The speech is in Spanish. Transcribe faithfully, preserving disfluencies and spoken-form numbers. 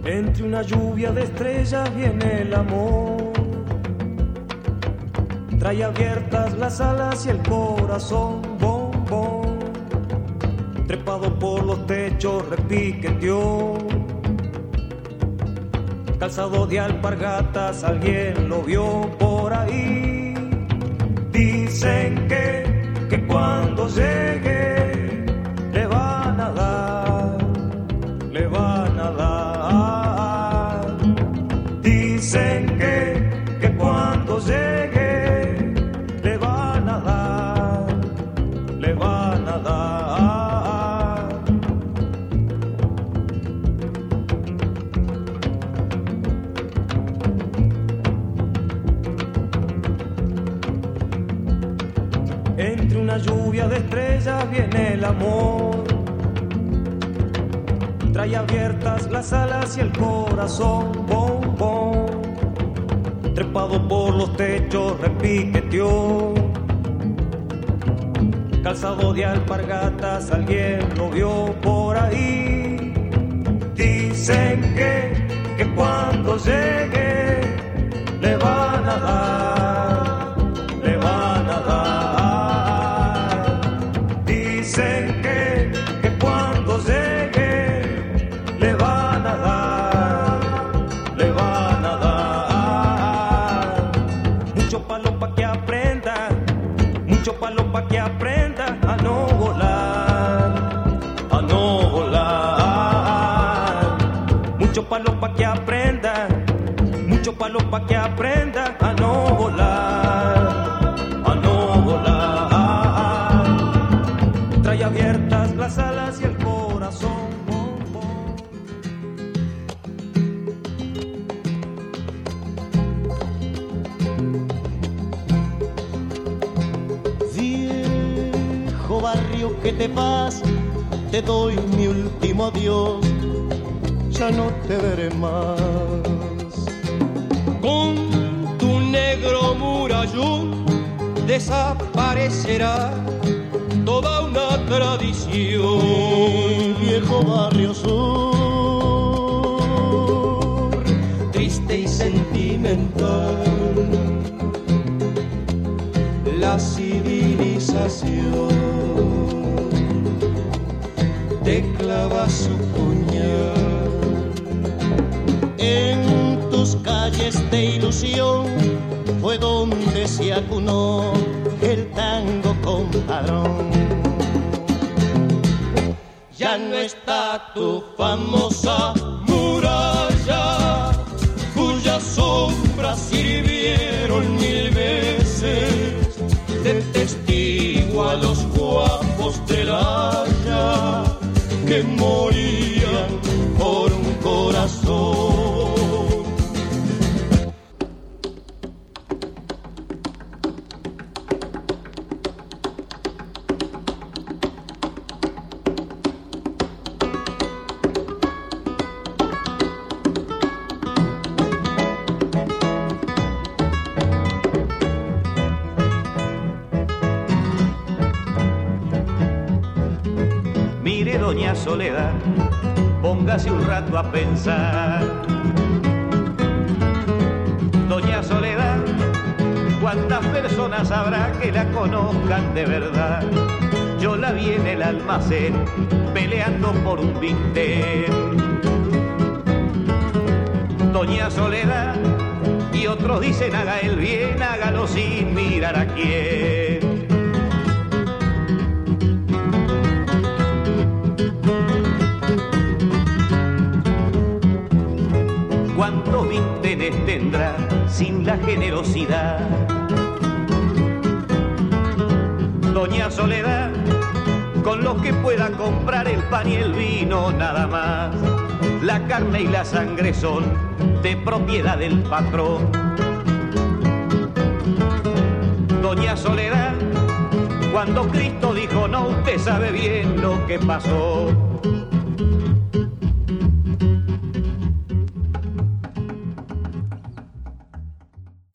Entre una lluvia de estrellas viene el amor. Trae abiertas las alas y el corazón, bom, bom. Trepado por los techos repiqueteó. Calzado de alpargatas, alguien lo vio por ahí. Dicen que, que cuando llegue le van a dar, le van a dar. Dicen que, que cuando llegue le van a dar, le van a dar. Entre una lluvia de estrellas viene el amor. Trae abiertas las alas y el corazón, bom, bom. Trepado por los techos repiqueteó. Calzado de alpargatas, alguien lo vio por ahí. Dicen que, que cuando llegue le van a dar, le van a dar. Dicen que, que cuando llegue le van a dar, le van a dar. Mucho palo pa' que aprenda, mucho palo pa' que aprenda a no volar, a no volar. Mucho palo pa' que aprenda, mucho palo pa' que aprenda a no volar, a no volar. Trae abiertas las alas y el corazón, bom, bom. Viejo barrio, que te vas, te doy mi último adiós, ya no te veré más. Con tu negro murallón desaparecerá toda una tradición. Viejo barrio sur, Triste y sentimental, la civilización te clava su puñal. en tus calles de ilusión fue donde se acunó el tango compadrón. Ya no está tu famosa muralla, cuyas sombras sirvieron mil veces de testigo a los guapos del Haya que morían por un corazón. Mire, doña Soledad, póngase un rato a pensar. Doña Soledad, ¿cuántas personas habrá que la conozcan de verdad? Yo la vi en el almacén peleando por un vintén. Doña Soledad, y otros dicen haga el bien, hágalo sin mirar a quién. ¿Cuántos vintenes tendrá sin la generosidad? Doña Soledad, con lo que pueda comprar el pan y el vino nada más. La carne y la sangre son de propiedad del patrón. Doña Soledad, cuando Cristo dijo no, usted sabe bien lo que pasó.